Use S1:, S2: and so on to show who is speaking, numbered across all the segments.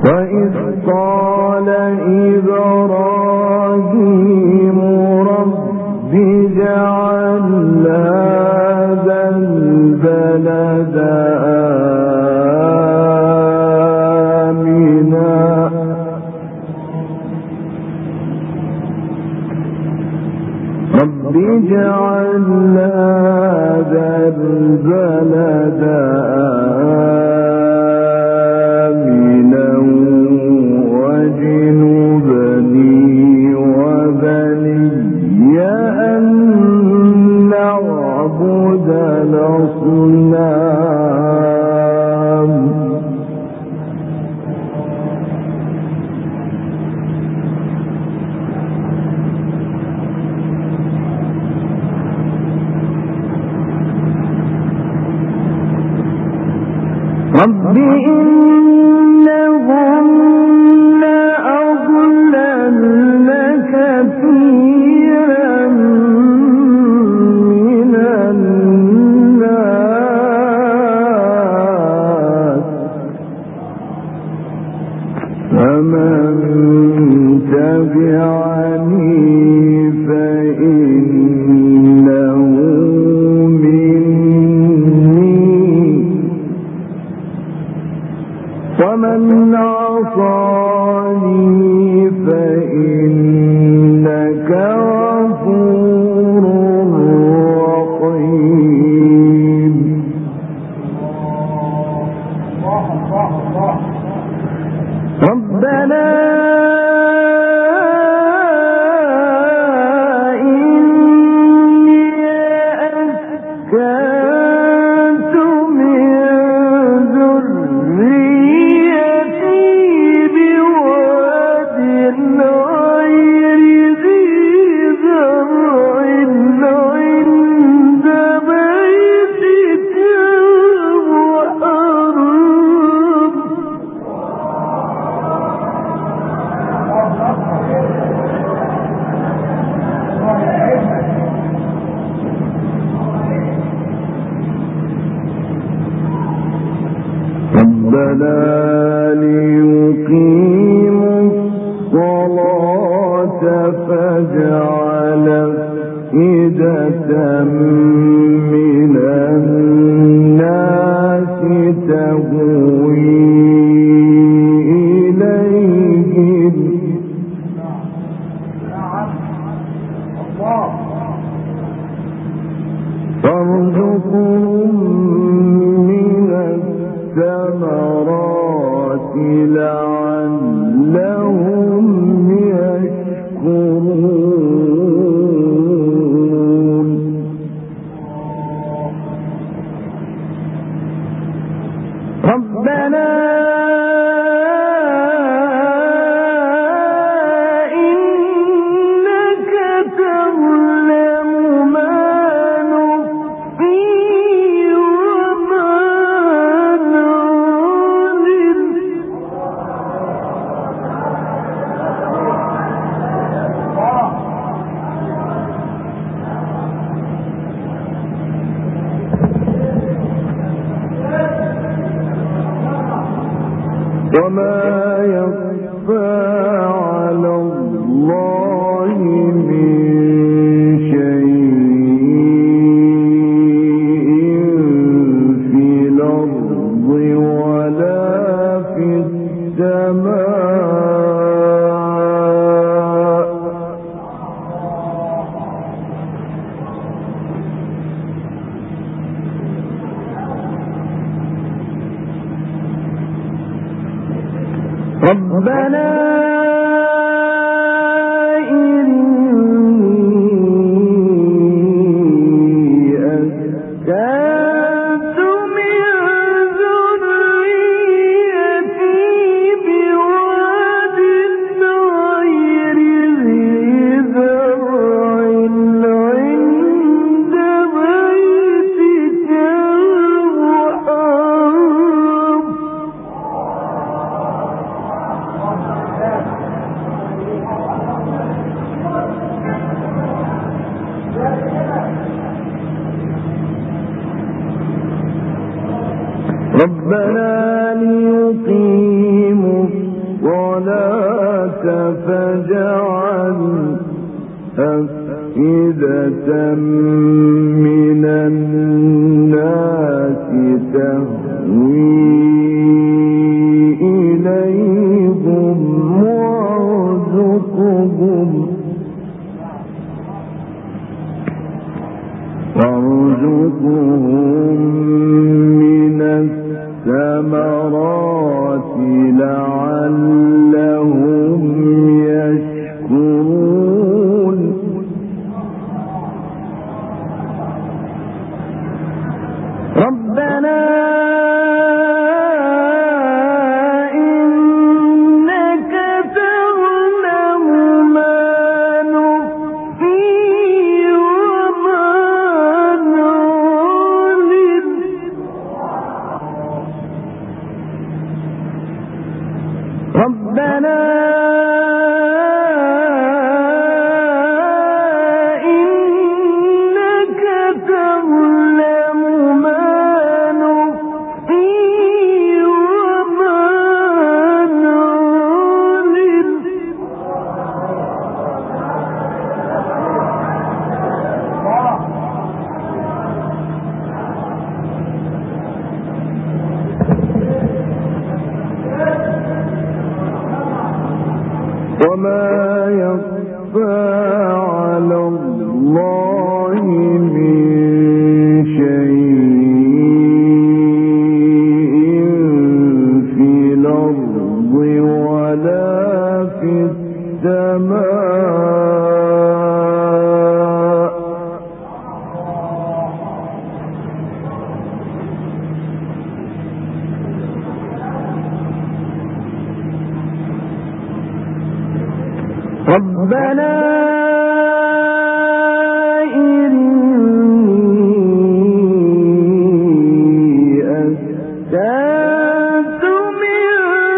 S1: وإذ قال إبراهيم رب اجعل هذا البلد آمنا رب اجعل هذا البلد آمنا واجنبني وبني أن نعبد الأصنام رب إنهن أضللن كثيرا من الناس فمن تبعني فإنه ومن عصاني فإنك غفور رحيم ربنا إني أسكنت من ذريتي بواد غير ذي زرع عند بيتك المحرم ربنا ليقيموا الصلاة فاجعل أفئدة من الناس تهوي إليهم وارزقهم من الثمرات لعلهم يشكرون ربنا إنك تعلم ما نخفي وما نعلن وما يخفى على الله من شيء في الأرض ولا في السماء ربنا إني أسكنت من ذريتي بواد غير ذي زرع عند بيتك المحرم ربنا ليقيموا الصلاة فاجعل أفئدة من الناس تهوي إليهم وارزقهم من الثمرات لعلهم يشكرون ربنا إنك تعلم ما نخفي وما نعلن ربنا إنك تعلم ما نخفي وما نعلن وما يخفى على الله من شيء في الأرض ولا في السماء ربنا إني أسكنت من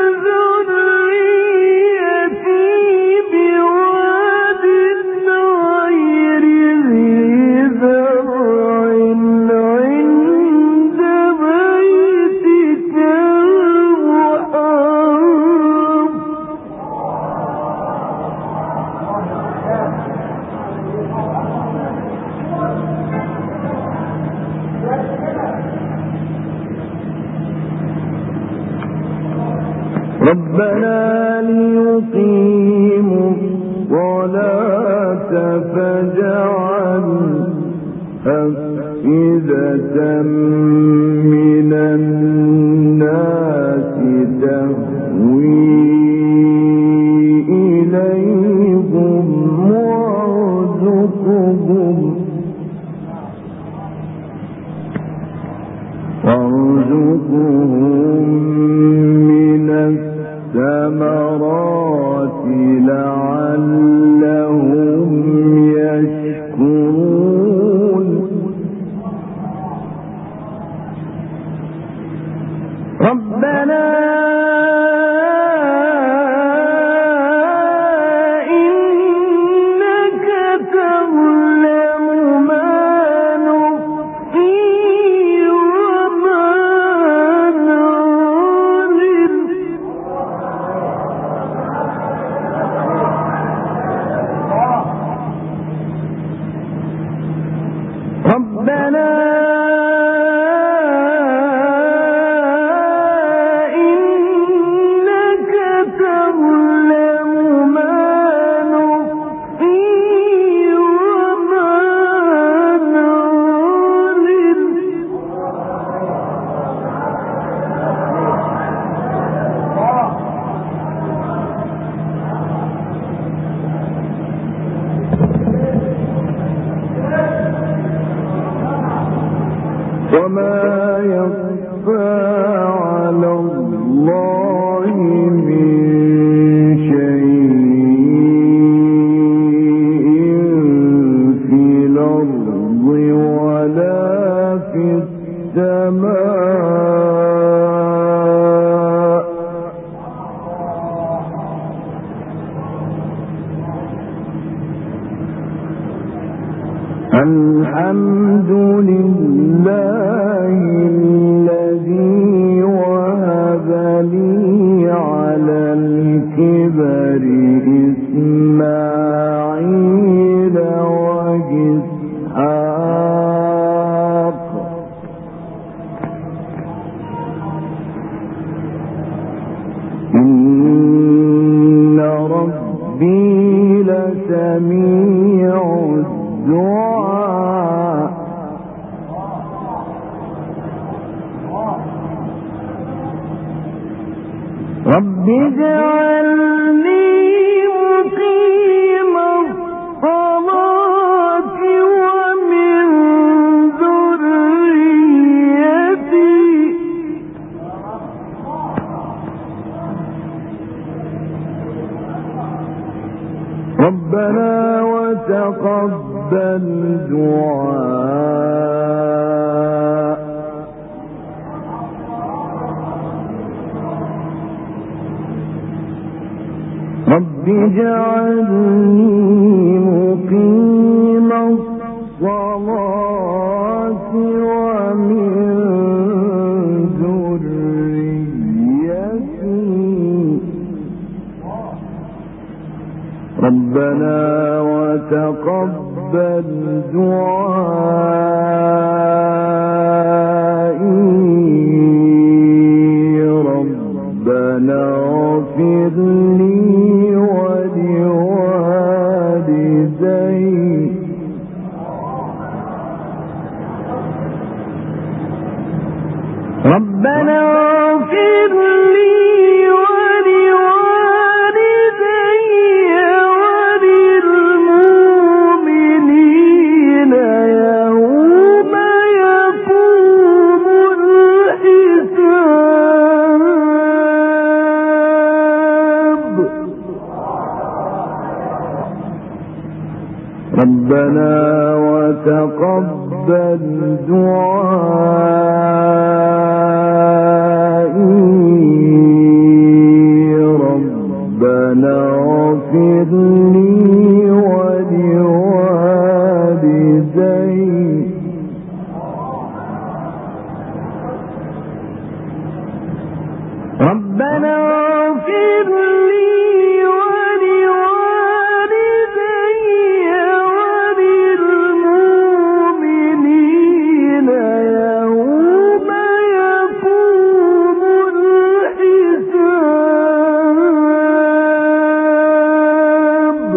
S1: ذريتي بواد غير ذي زرع عند بيتك المحرم ربنا ليقيموا الصلاة فاجعل أفئدة من الناس تهوي إليهم وارزقهم من الثمرات لعلهم يشكرون ربنا إنك تعلم ما نخفي وما نعلن ربنا إنك تعلم ما نخفي وما نعلن وما يخفى على الله من شيء في الأرض ولا في السماء الحمد لله الذي وهب لي على الكبر إسماعيل وإسحاق إن ربي لسميع الدعاء رب اجعلني مقيم الصلاة ومن ذريتي ربنا وتقبل دعاء رب اجعلني مقيم الصلاة ومن ذريتي ربنا وتقبل دعائي ربنا اغفر لي ولوالدي ربنا اغفر لي وللمؤمنين يوم يقوم الحساب ربنا وتقبل دعائي ربنا اغفر لي ولوالدي ربنا اغفر لي وللمؤمنين يوم يقوم الحساب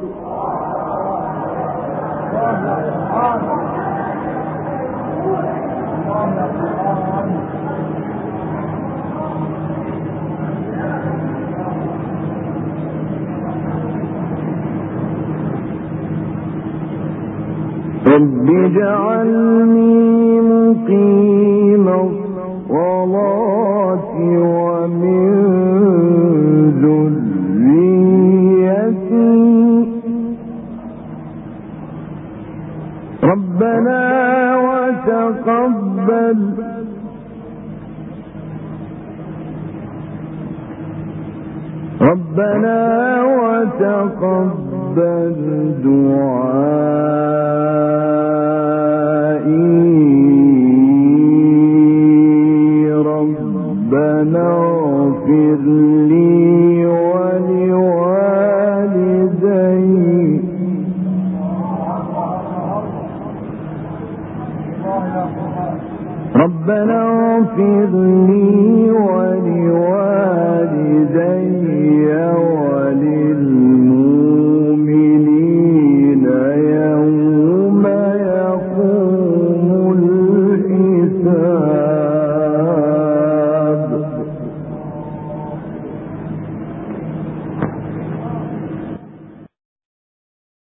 S1: رب اجعلني مقيم الصلاة ومن ذريتي ربنا وتقبل دعائي ربنا اغفر